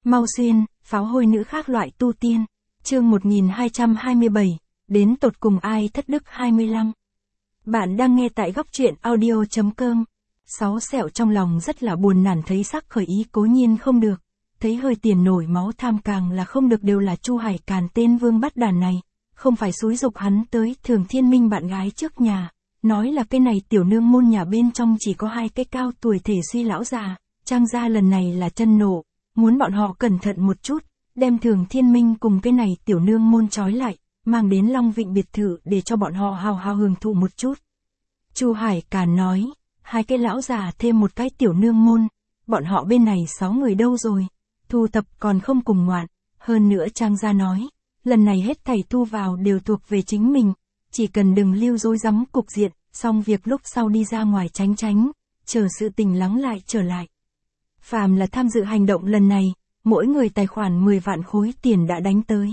Mau xuyên, pháo hôi nữ khác loại tu tiên. Chương 1227, đến tột cùng ai thất đức 25. Bạn đang nghe tại góc truyện audio.com. Sáu sẹo trong lòng rất là buồn nản, thấy sắc khởi ý cố nhiên không được, thấy hơi tiền nổi máu tham càng là không được, đều là Chu Hải Càn tên vương bắt đàn này, không phải xúi dục hắn tới Thường Thiên Minh bạn gái trước nhà, nói là cái này tiểu nương môn nhà bên trong chỉ có hai cái cao tuổi thể suy lão già, Trang gia lần này là chân nổ, muốn bọn họ cẩn thận một chút, đem Thường Thiên Minh cùng cái này tiểu nương môn trói lại, mang đến Long Vịnh biệt thự để cho bọn họ hào hào hưởng thụ một chút. Chu Hải Càn nói, hai cái lão già thêm một cái tiểu nương môn, bọn họ bên này 6 người đâu rồi, thu thập còn không cùng ngoạn, hơn nữa Trang gia nói, lần này hết thảy thu vào đều thuộc về chính mình, chỉ cần đừng lưu rối rắm cục diện, xong việc lúc sau đi ra ngoài tránh tránh, chờ sự tình lắng lại trở lại. Phàm là tham dự hành động lần này, mỗi người tài khoản 10 vạn khối tiền đã đánh tới.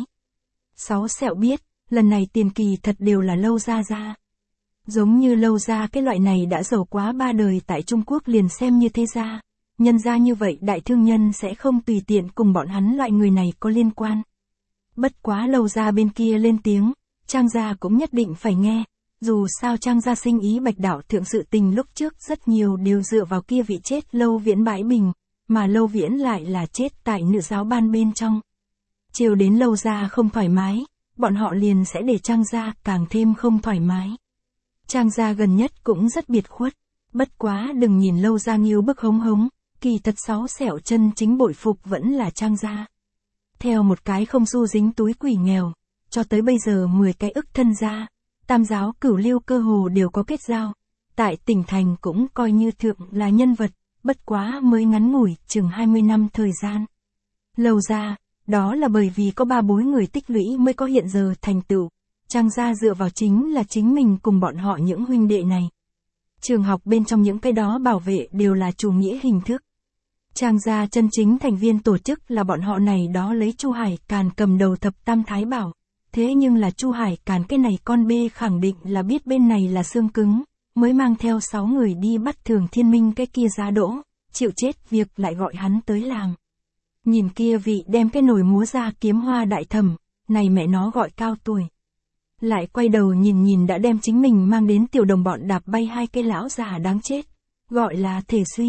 Sáu sẹo biết, lần này tiền kỳ thật đều là Lâu gia ra. Giống như Lâu gia cái loại này đã giàu quá 3 đời tại Trung Quốc liền xem như thế gia. Nhân gia như vậy đại thương nhân sẽ không tùy tiện cùng bọn hắn loại người này có liên quan. Bất quá Lâu gia bên kia lên tiếng, Trang gia cũng nhất định phải nghe. Dù sao Trang gia sinh ý bạch đạo thượng sự tình lúc trước rất nhiều đều dựa vào kia vị chết Lâu Viễn bãi bình, mà Lâu Viễn lại là chết tại nữ giáo ban bên trong. Chiều đến Lâu gia không thoải mái, bọn họ liền sẽ để Trang gia càng thêm không thoải mái. Trang gia gần nhất cũng rất biệt khuất, bất quá đừng nhìn Lâu gia nghiêu bức hống hống, kỳ thật sáu sẹo chân chính bội phục vẫn là Trang gia. Theo một cái không xu dính túi quỷ nghèo, cho tới bây giờ 10 cái ức thân gia, tam giáo cửu lưu cơ hồ đều có kết giao, tại tỉnh thành cũng coi như thượng là nhân vật, bất quá mới ngắn ngủi chừng 20 năm thời gian. Lâu gia, đó là bởi vì có 3-4 người tích lũy mới có hiện giờ thành tựu. Trang gia dựa vào chính là chính mình cùng bọn họ những huynh đệ này. Trường học bên trong những cái đó bảo vệ đều là chủ nghĩa hình thức. Trang gia chân chính thành viên tổ chức là bọn họ này đó lấy Chu Hải Càn cầm đầu thập tam thái bảo. Thế nhưng là Chu Hải Càn cái này con bê khẳng định là biết bên này là xương cứng, mới mang theo 6 người đi bắt Thường Thiên Minh cái kia giá đỗ, chịu chết việc lại gọi hắn tới làm. Nhìn kia vị đem cái nồi múa ra kiếm hoa đại thẩm, này mẹ nó gọi cao tuổi. Lại quay đầu nhìn đã đem chính mình mang đến tiểu đồng bọn đạp bay hai cái lão già đáng chết, gọi là thể suy.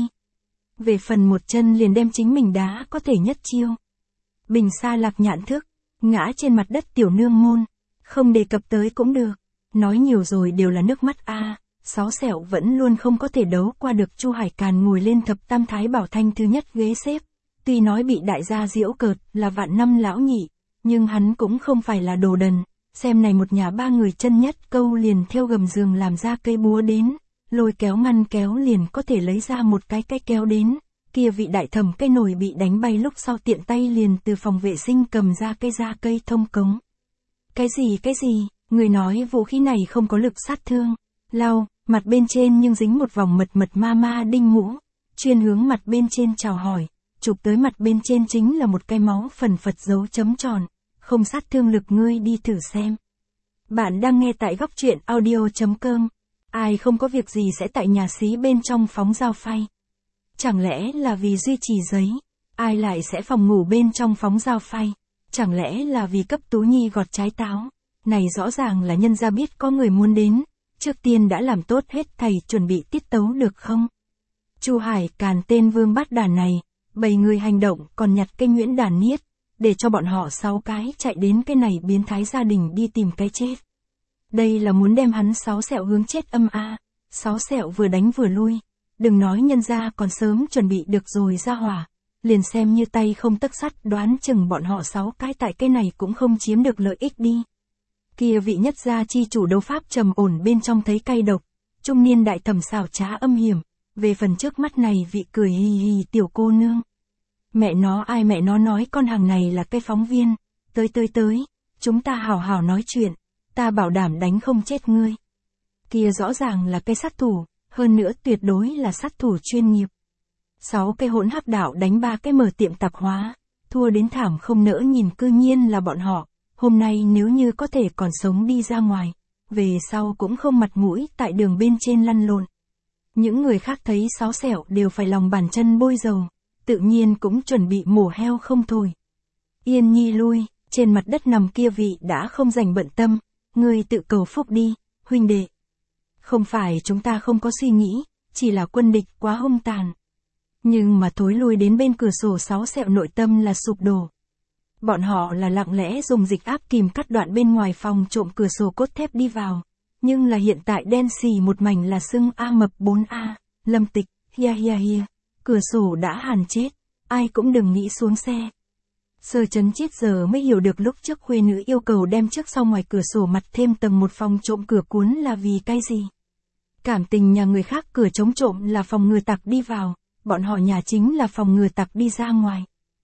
Về phần một chân liền đem chính mình đá có thể nhất chiêu. Bình xa lạc nhạn thức, ngã trên mặt đất tiểu nương môn, không đề cập tới cũng được, nói nhiều rồi đều là nước mắt a. Sáu sẹo vẫn luôn không có thể đấu qua được Chu Hải Càn ngồi lên thập tam thái bảo thanh thứ nhất ghế xếp, tuy nói bị đại gia giễu cợt là vạn năm lão nhị, nhưng hắn cũng không phải là đồ đần, xem này một nhà 3 người chân nhất câu liền theo gầm giường làm ra cây búa đến, lôi kéo ngăn kéo liền có thể lấy ra một cái kéo đến, kia vị đại thẩm cây nồi bị đánh bay lúc sau tiện tay liền từ phòng vệ sinh cầm ra cây thông cống. Cái gì, người nói vũ khí này không có lực sát thương, lau, mặt bên trên nhưng dính một vòng mật ma đinh mũ, chuyên hướng mặt bên trên chào hỏi, chụp tới mặt bên trên chính là một cái máu phần phật dấu chấm tròn, không sát thương lực ngươi đi thử xem. Bạn đang nghe tại góc truyện audio.com, ai không có việc gì sẽ tại nhà xí bên trong phóng dao phay. Chẳng lẽ là vì duy trì giấy, ai lại sẽ phòng ngủ bên trong phóng dao phay, chẳng lẽ là vì cấp Tú Nhi gọt trái táo, này rõ ràng là nhân gia biết có người muốn đến, trước tiên đã làm tốt hết thầy chuẩn bị tiết tấu được không? Chu Hải Càn tên vương bát đàn này, 7 người hành động còn nhặt cây nhuyễn đàn niết, để cho bọn họ 6 cái chạy đến cái này biến thái gia đình đi tìm cái chết. Đây là muốn đem hắn sáu sẹo hướng chết âm a. Sáu sẹo vừa đánh vừa lui, đừng nói nhân gia còn sớm chuẩn bị được rồi ra hỏa, liền xem như tay không tấc sắt đoán chừng bọn họ 6 cái tại cái này cũng không chiếm được lợi ích đi. Kia vị nhất gia chi chủ đấu pháp trầm ổn bên trong thấy cay độc, trung niên đại thẩm xảo trá âm hiểm, về phần trước mắt này vị cười hì hì tiểu cô nương. Mẹ nó ai mẹ nó nói con hàng này là cái phóng viên, tới, chúng ta hào hào nói chuyện, ta bảo đảm đánh không chết ngươi. Kia rõ ràng là cái sát thủ, hơn nữa tuyệt đối là sát thủ chuyên nghiệp. 6 cái hỗn hắc đạo đánh 3 cái mở tiệm tạp hóa, thua đến thảm không nỡ nhìn, cư nhiên là bọn họ, hôm nay nếu như có thể còn sống đi ra ngoài, về sau cũng không mặt mũi tại đường bên trên lăn lộn. Những người khác thấy sáu sẹo đều phải lòng bàn chân bôi dầu, tự nhiên cũng chuẩn bị mổ heo không thôi. Yên Nhi lui, trên mặt đất nằm kia vị đã không dành bận tâm, ngươi tự cầu phúc đi, huynh đệ. Không phải chúng ta không có suy nghĩ, chỉ là quân địch quá hung tàn. Nhưng mà thối lui đến bên cửa sổ 6 sẹo nội tâm là sụp đổ. Bọn họ là lặng lẽ dùng dịch áp kìm cắt đoạn bên ngoài phòng trộm cửa sổ cốt thép đi vào. Nhưng là hiện tại đen xì một mảnh là sưng A mập 4A, Lâm Tịch, hia, cửa sổ đã hàn chết, ai cũng đừng nghĩ xuống xe. Sơ Chấn Chiết giờ mới hiểu được lúc trước khuê nữ yêu cầu đem trước sau ngoài cửa sổ mặt thêm tầng một phòng trộm cửa cuốn là vì cái gì. Cảm tình nhà người khác cửa chống trộm là phòng ngừa tặc đi vào, bọn họ nhà chính là phòng ngừa tặc đi ra ngoài.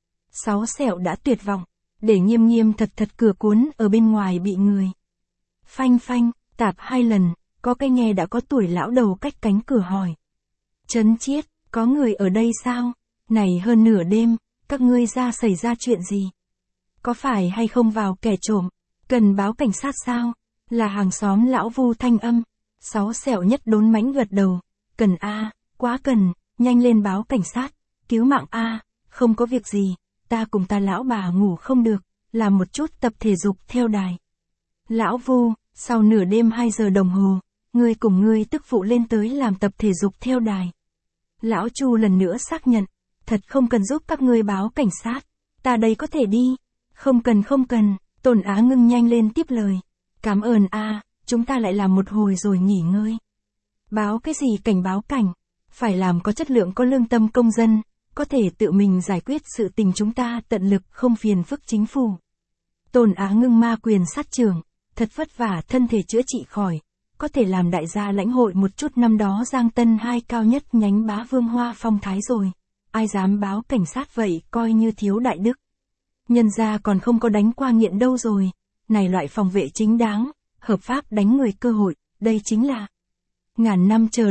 6 sẹo đã tuyệt vọng, để nghiêm thật cửa cuốn ở bên ngoài bị người. Phanh phanh, tạp 2 lần, có cái nghe đã có tuổi lão đầu cách cánh cửa hỏi. Chấn Chiết, có người ở đây sao? Này hơn nửa đêm, các ngươi ra xảy ra chuyện gì? Có phải hay không vào kẻ trộm? Cần báo cảnh sát sao? Là hàng xóm lão Vu thanh âm. 6 sẹo nhất đốn mánh gật đầu. Cần a, quá cần, nhanh lên báo cảnh sát, cứu mạng a, không có việc gì, ta cùng ta lão bà ngủ không được, làm một chút tập thể dục theo đài. Lão Vu, sau nửa đêm 2 giờ đồng hồ, ngươi cùng ngươi tức phụ lên tới làm tập thể dục theo đài. Lão Chu lần nữa xác nhận, thật không cần giúp các ngươi báo cảnh sát, ta đây có thể đi. Không cần, Tôn Á Ngưng nhanh lên tiếp lời. Cảm ơn a, chúng ta lại làm một hồi rồi nghỉ ngơi. Báo cái gì cảnh báo cảnh, phải làm có chất lượng có lương tâm công dân, có thể tự mình giải quyết sự tình chúng ta tận lực không phiền phức chính phủ. Tôn Á Ngưng ma quyền sát trưởng, thật vất vả thân thể chữa trị khỏi, có thể làm đại gia lãnh hội một chút năm đó Giang Tân 2 cao nhất nhánh Bá Vương Hoa phong thái rồi. Ai dám báo cảnh sát vậy coi như thiếu đại đức. Nhân gia còn không có đánh qua nghiện đâu rồi. Này loại phòng vệ chính đáng, hợp pháp đánh người cơ hội, đây chính là ngàn năm chờ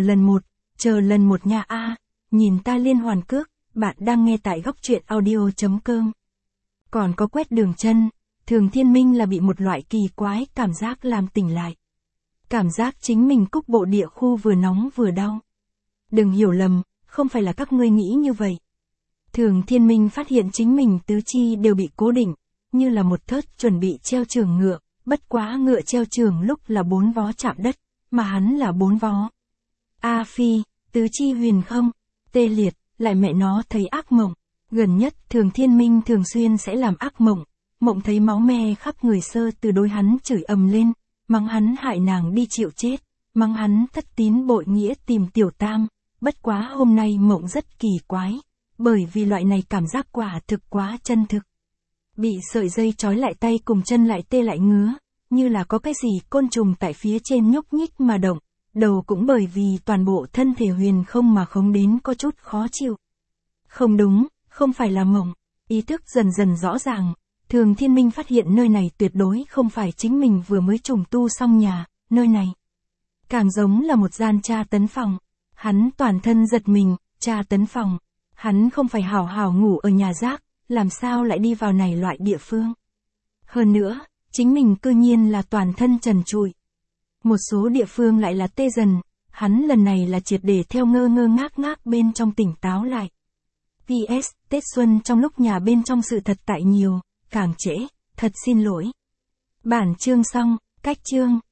lần một nha a. Nhìn ta liên hoàn cước, bạn đang nghe tại góc truyện audio.com. Còn có quét đường chân, Thường Thiên Minh là bị một loại kỳ quái cảm giác làm tỉnh lại. Cảm giác chính mình cúc bộ địa khu vừa nóng vừa đau. Đừng hiểu lầm, không phải là các ngươi nghĩ như vậy. Thường Thiên Minh phát hiện chính mình tứ chi đều bị cố định, như là một thớt chuẩn bị treo chưởng ngựa, bất quá ngựa treo chưởng lúc là 4 vó chạm đất, mà hắn là 4 vó. A phi, tứ chi huyền không, tê liệt, lại mẹ nó thấy ác mộng. Gần nhất Thường Thiên Minh thường xuyên sẽ làm ác mộng, mộng thấy máu me khắp người sơ từ đối hắn chửi ầm lên, mắng hắn hại nàng đi chịu chết, mắng hắn thất tín bội nghĩa tìm tiểu tam. Bất quá hôm nay mộng rất kỳ quái, bởi vì loại này cảm giác quả thực quá chân thực. Bị sợi dây trói lại tay cùng chân lại tê lại ngứa, như là có cái gì côn trùng tại phía trên nhúc nhích mà động, đầu cũng bởi vì toàn bộ thân thể huyền không mà không đến có chút khó chịu. Không đúng, không phải là mộng, ý thức dần dần rõ ràng, Thường Thiên Minh phát hiện nơi này tuyệt đối không phải chính mình vừa mới trùng tu xong nhà, nơi này càng giống là một gian tra tấn phòng. Hắn toàn thân giật mình, tra tấn phòng. Hắn không phải hảo hảo ngủ ở nhà rác, làm sao lại đi vào này loại địa phương. Hơn nữa, chính mình cư nhiên là toàn thân trần trụi. Một số địa phương lại là tê dần, hắn lần này là triệt để theo ngơ ngác bên trong tỉnh táo lại. PS, Tết Xuân trong lúc nhà bên trong sự thật tại nhiều, càng trễ, thật xin lỗi. Bản chương xong, cách chương.